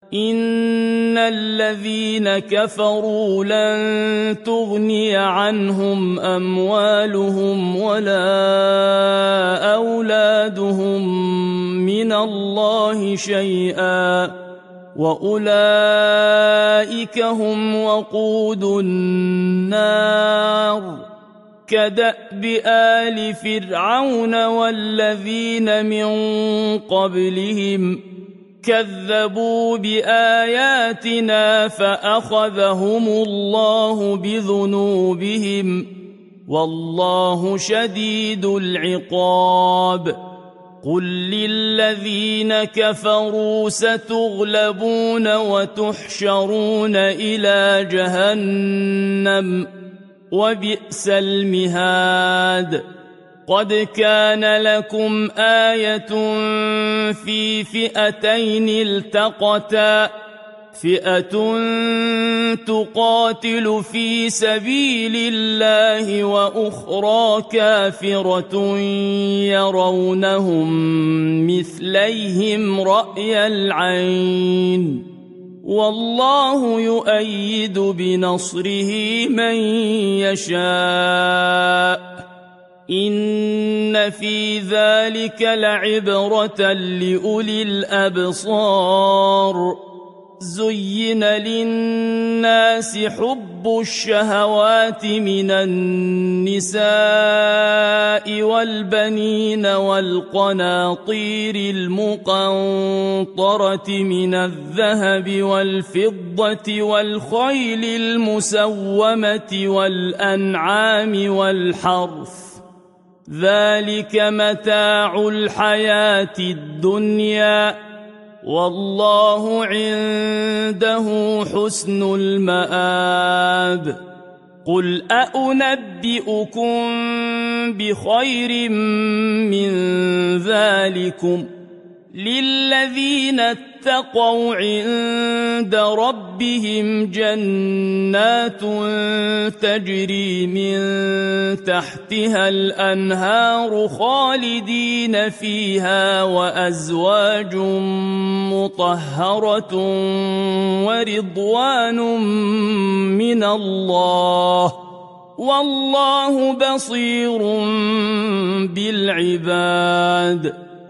إن الذين كفروا لن تغني عنهم أموالهم ولا أولادهم من الله شيئا وأولئك هم وقود النار كدأب آل فرعون والذين من قبلهم كذبوا بآياتنا فأخذهم الله بذنوبهم والله شديد العقاب قل للذين كفروا ستغلبون وتحشرون إلى جهنم وبئس المهاد قد كان لكم آية في فئتين التقتا فئة تقاتل في سبيل الله وأخرى كافرة يرونهم مثليهم رأي العين والله يؤيد بنصره من يشاء إن في ذلك لعبرة لأولي الأبصار زين للناس حب الشهوات من النساء والبنين والقناطير المقنطرة من الذهب والفضة والخيل المسومة والأنعام والحرث ذلك متاع الحياة الدنيا والله عنده حسن المآب قل أأنبئكم بخير من ذلكم للذين اتقوا عند ربهم جنات تجري من تحتها الأنهار خالدين فيها وأزواج مطهرة ورضوان من الله والله بصير بالعباد